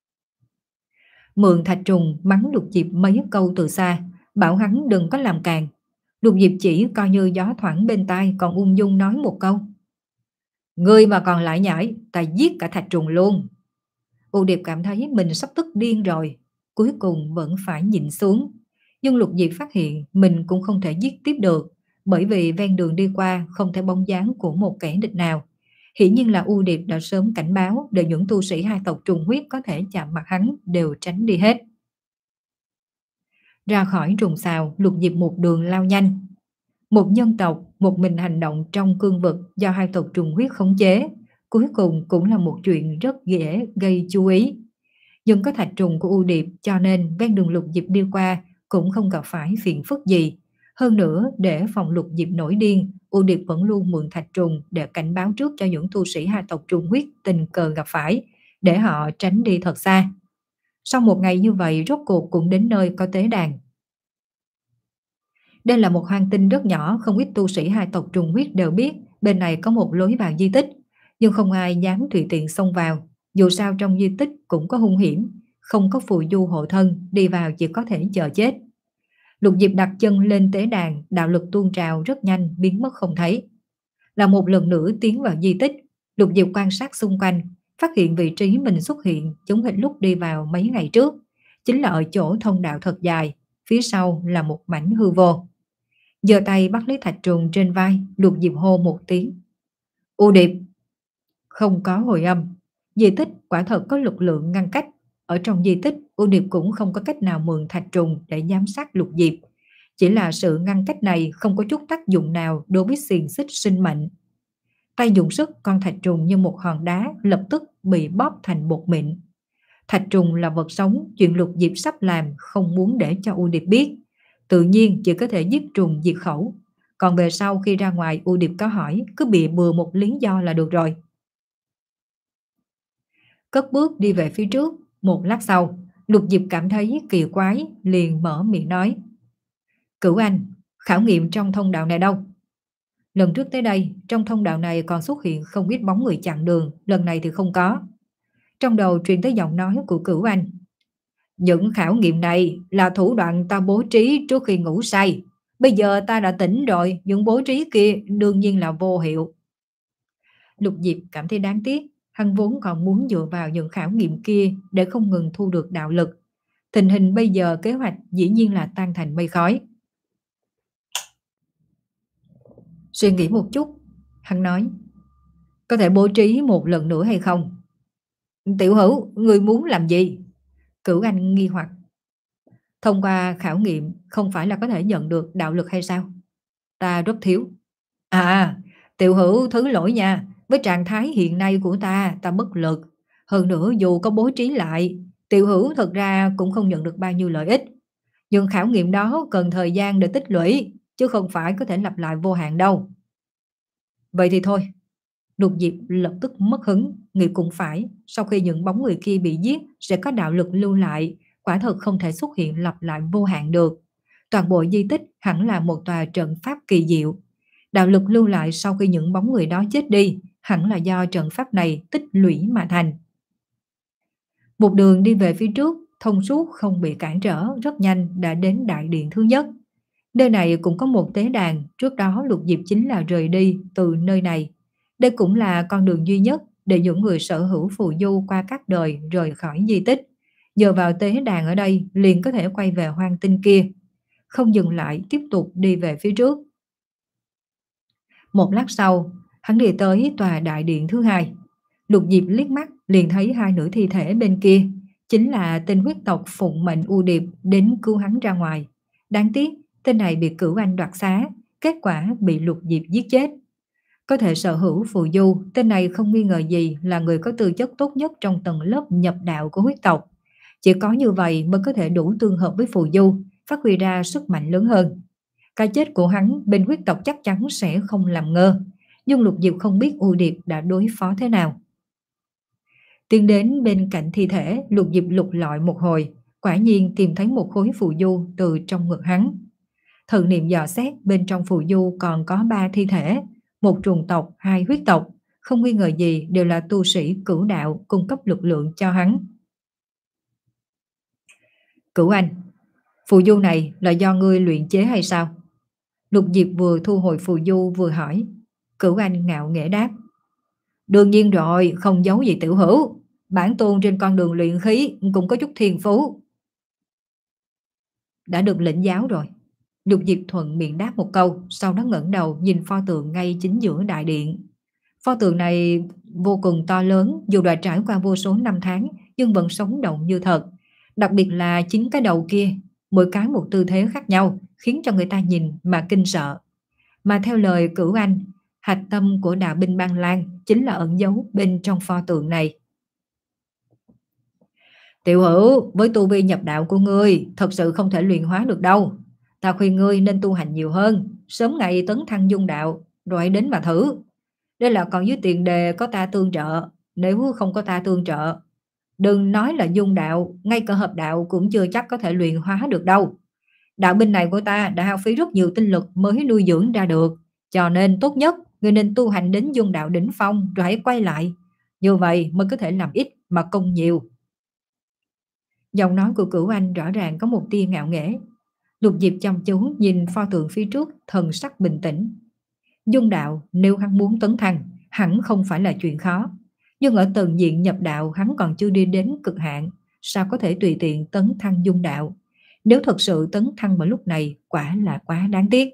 Mượn thạch trùng mắng Lục Diệp mấy câu từ xa, bảo hắn đừng có làm càng. Lục Diệp chỉ coi như gió thoảng bên tai, còn ung dung nói một câu. Ngươi mà còn lại nhảy, ta giết cả thạch trùng luôn. U Điệp cảm thấy mình sắp tức điên rồi, cuối cùng vẫn phải nhịn xuống. Nhưng Lục Diệp phát hiện mình cũng không thể giết tiếp được, bởi vì ven đường đi qua không thể bóng dáng của một kẻ địch nào. Hiển nhiên là U Điệp đã sớm cảnh báo để những tu sĩ hai tộc trùng huyết có thể chạm mặt hắn đều tránh đi hết. Ra khỏi trùng xào, Lục Diệp một đường lao nhanh. Một nhân tộc một mình hành động trong cương vực do hai tộc trùng huyết khống chế, cuối cùng cũng là một chuyện rất dễ gây chú ý. Nhưng có thạch trùng của U Điệp cho nên ven đường Lục Diệp đi qua cũng không gặp phải phiền phức gì. Hơn nữa, để phòng Lục Diệp nổi điên, U Điệp vẫn luôn mượn thạch trùng để cảnh báo trước cho những tu sĩ hai tộc trùng huyết tình cờ gặp phải, để họ tránh đi thật xa. Sau một ngày như vậy, rốt cuộc cũng đến nơi có tế đàn. Đây là một hoang tinh rất nhỏ, không ít tu sĩ hai tộc trùng huyết đều biết bên này có một lối vào di tích, nhưng không ai dám tùy tiện xông vào. Dù sao trong di tích cũng có hung hiểm, không có phù du hộ thân, đi vào chỉ có thể chờ chết. Lục Diệp đặt chân lên tế đàn, đạo lực tuôn trào rất nhanh biến mất không thấy. Là một lần nữa tiến vào di tích, Lục Diệp quan sát xung quanh, phát hiện vị trí mình xuất hiện giống hệt lúc đi vào mấy ngày trước, chính là ở chỗ thông đạo thật dài, phía sau là một mảnh hư vô. Giơ tay bắt lấy thạch trùng trên vai, Lục Diệp hô một tiếng. U Điệp! Không có hồi âm. Di tích quả thật có lực lượng ngăn cách. Ở trong di tích, U Điệp cũng không có cách nào mượn thạch trùng để giám sát Lục Diệp. Chỉ là sự ngăn cách này không có chút tác dụng nào đối với xiềng xích sinh mệnh. Tay dùng sức, con thạch trùng như một hòn đá lập tức bị bóp thành bột mịn. Thạch trùng là vật sống, chuyện Lục Diệp sắp làm không muốn để cho U Điệp biết. Tự nhiên chỉ có thể giết trùng diệt khẩu. Còn về sau khi ra ngoài, U Điệp có hỏi, cứ bịa bừa một lý do là được rồi. Cất bước đi về phía trước. Một lát sau, Lục Diệp cảm thấy kỳ quái, liền mở miệng nói: Cửu Anh, khảo nghiệm trong thông đạo này đâu? Lần trước tới đây, trong thông đạo này còn xuất hiện không ít bóng người chặn đường, lần này thì không có. Trong đầu truyền tới giọng nói của Cửu Anh: Những khảo nghiệm này là thủ đoạn ta bố trí trước khi ngủ say. Bây giờ ta đã tỉnh rồi, những bố trí kia đương nhiên là vô hiệu. Lục Diệp cảm thấy đáng tiếc, hắn vốn còn muốn dựa vào những khảo nghiệm kia để không ngừng thu được đạo lực. Tình hình bây giờ kế hoạch dĩ nhiên là tan thành mây khói. Suy nghĩ một chút, hắn nói: Có thể bố trí một lần nữa hay không? Tiểu Hữu, người muốn làm gì? Cửu Anh nghi hoặc. Thông qua khảo nghiệm không phải là có thể nhận được đạo lực hay sao? Ta rất thiếu. À, Tiểu Hữu thứ lỗi nha, với trạng thái hiện nay của ta, ta bất lực. Hơn nữa dù có bố trí lại, Tiểu Hữu thật ra cũng không nhận được bao nhiêu lợi ích. Nhưng khảo nghiệm đó cần thời gian để tích lũy, chứ không phải có thể lặp lại vô hạn đâu. Vậy thì thôi. Lục Diệp lập tức mất hứng, nghĩ cũng phải, sau khi những bóng người kia bị giết sẽ có đạo lực lưu lại, quả thật không thể xuất hiện lặp lại vô hạn được. Toàn bộ di tích hẳn là một tòa trận pháp kỳ diệu. Đạo lực lưu lại sau khi những bóng người đó chết đi, hẳn là do trận pháp này tích lũy mà thành. Một đường đi về phía trước, thông suốt không bị cản trở, rất nhanh đã đến đại điện thứ nhất. Nơi này cũng có một tế đàn, trước đó Lục Diệp chính là rời đi từ nơi này. Đây cũng là con đường duy nhất để những người sở hữu phù du qua các đời rời khỏi di tích. Nhờ vào tế đàn ở đây liền có thể quay về hoang tinh kia. Không dừng lại, tiếp tục đi về phía trước. Một lát sau, hắn đi tới tòa đại điện thứ hai. Lục Diệp liếc mắt liền thấy hai nữ thi thể bên kia, chính là tên huyết tộc phụng mệnh U Điệp đến cứu hắn ra ngoài. Đáng tiếc, tên này bị Cửu Anh đoạt xá, kết quả bị Lục Diệp giết chết. Có thể sở hữu phù du, tên này không nghi ngờ gì là người có tư chất tốt nhất trong tầng lớp nhập đạo của huyết tộc. Chỉ có như vậy mới có thể đủ tương hợp với phù du, phát huy ra sức mạnh lớn hơn. Cái chết của hắn bên huyết tộc chắc chắn sẽ không làm ngơ, nhưng Lục Diệp không biết U Điệp đã đối phó thế nào. Tiến đến bên cạnh thi thể, Lục Diệp lục lọi một hồi, quả nhiên tìm thấy một khối phù du từ trong ngực hắn. Thần niệm dò xét, bên trong phù du còn có ba thi thể, một trùng tộc, hai huyết tộc, không nghi ngờ gì đều là tu sĩ cửu đạo cung cấp lực lượng cho hắn. Cửu Anh, phù du này là do ngươi luyện chế hay sao? Lục Diệp vừa thu hồi phù du vừa hỏi. Cửu Anh ngạo nghễ đáp. Đương nhiên rồi, không giấu gì Tiểu Hữu. Bản tôn trên con đường luyện khí cũng có chút thiên phú. Đã được lĩnh giáo rồi. Lục Diệp thuận miệng đáp một câu, sau đó ngẩng đầu nhìn pho tượng ngay chính giữa đại điện. Pho tượng này vô cùng to lớn, dù đã trải qua vô số năm tháng nhưng vẫn sống động như thật. Đặc biệt là chính cái đầu kia, mỗi cái một tư thế khác nhau, khiến cho người ta nhìn mà kinh sợ. Mà theo lời Cửu Anh, hạch tâm của đạo binh Băng Lan chính là ẩn giấu bên trong pho tượng này. Tiểu Hữu, với tu vi nhập đạo của ngươi, thật sự không thể luyện hóa được đâu. Ta khuyên ngươi nên tu hành nhiều hơn, sớm ngày tấn thăng dung đạo, rồi hãy đến mà thử. Đây là còn dưới tiền đề có ta tương trợ, nếu không có ta tương trợ, đừng nói là dung đạo, ngay cả hợp đạo cũng chưa chắc có thể luyện hóa được đâu. Đạo binh này của ta đã hao phí rất nhiều tinh lực mới nuôi dưỡng ra được, cho nên tốt nhất ngươi nên tu hành đến dung đạo đỉnh phong rồi hãy quay lại, như vậy mới có thể làm ít mà công nhiều. Giọng nói của Cửu Anh rõ ràng có một tia ngạo nghễ. Lục Diệp chăm chú nhìn pho tượng phía trước, thần sắc bình tĩnh. Dung đạo nếu hắn muốn tấn thăng hẳn không phải là chuyện khó, nhưng ở tầng diện nhập đạo hắn còn chưa đi đến cực hạn, sao có thể tùy tiện tấn thăng dung đạo. Nếu thật sự tấn thăng vào lúc này, quả là quá đáng tiếc.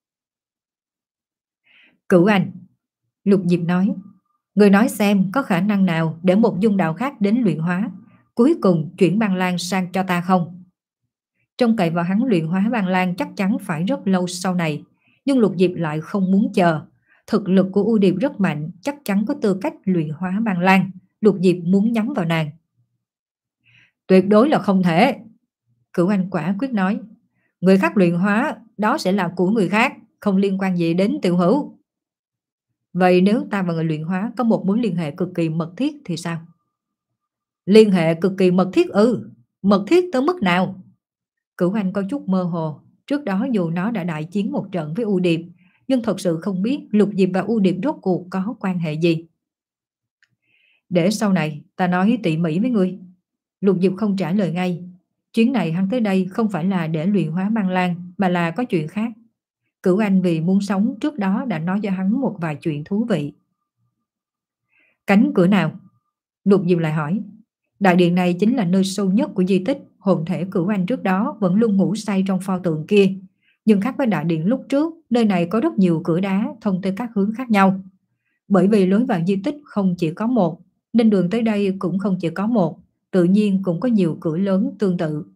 Cửu Anh, Lục Diệp nói, người nói xem có khả năng nào để một dung đạo khác đến luyện hóa, cuối cùng chuyển Băng Lan sang cho ta không? Trông cậy vào hắn luyện hóa Băng Lan chắc chắn phải rất lâu sau này, nhưng Lục Diệp lại không muốn chờ. Thực lực của U Điệp rất mạnh, chắc chắn có tư cách luyện hóa Mang Lan. Lục Diệp muốn nhắm vào nàng. Tuyệt đối là không thể. Cửu Anh quả quyết nói. Người khác luyện hóa, đó sẽ là của người khác, không liên quan gì đến Tiểu Hữu. Vậy nếu ta và người luyện hóa có một mối liên hệ cực kỳ mật thiết thì sao? Liên hệ cực kỳ mật thiết ư? Mật thiết tới mức nào? Cửu Anh có chút mơ hồ. Trước đó dù nó đã đại chiến một trận với U Điệp, nhưng thật sự không biết Lục Diệp và U Điệp rốt cuộc có quan hệ gì. Để sau này ta nói tỉ mỉ với ngươi. Lục Diệp không trả lời ngay. Chuyến này hắn tới đây không phải là để luyện hóa Mang Lan, mà là có chuyện khác. Cửu Anh vì muốn sống trước đó đã nói cho hắn một vài chuyện thú vị. Cánh cửa nào? Lục Diệp lại hỏi. Đại điện này chính là nơi sâu nhất của di tích. Hồn thể Cửu Anh trước đó vẫn luôn ngủ say trong pho tượng kia. Nhưng khác với đại điện lúc trước, nơi này có rất nhiều cửa đá thông tới các hướng khác nhau. Bởi vì lối vào di tích không chỉ có một, nên đường tới đây cũng không chỉ có một, tự nhiên cũng có nhiều cửa lớn tương tự.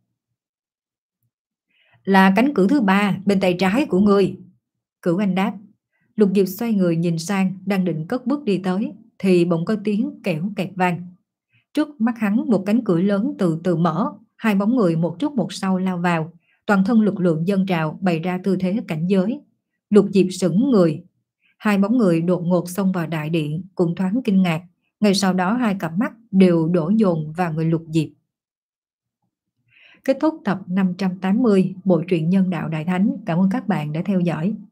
Là cánh cửa thứ ba bên tay trái của ngươi. Cửu Anh đáp. Lục Diệp xoay người nhìn sang, đang định cất bước đi tới, thì bỗng có tiếng kẽo kẹt vang. Trước mắt hắn một cánh cửa lớn từ từ mở, hai bóng người một trước một sau lao vào, toàn thân lực lượng dâng trào bày ra tư thế cảnh giới. Lục Diệp sững người. Hai bóng người đột ngột xông vào đại điện, cũng thoáng kinh ngạc. Ngay sau đó hai cặp mắt đều đổ dồn vào người Lục Diệp. Kết thúc tập năm trăm tám mươi bộ truyện Nhân Đạo Đại Thánh. Cảm ơn các bạn đã theo dõi.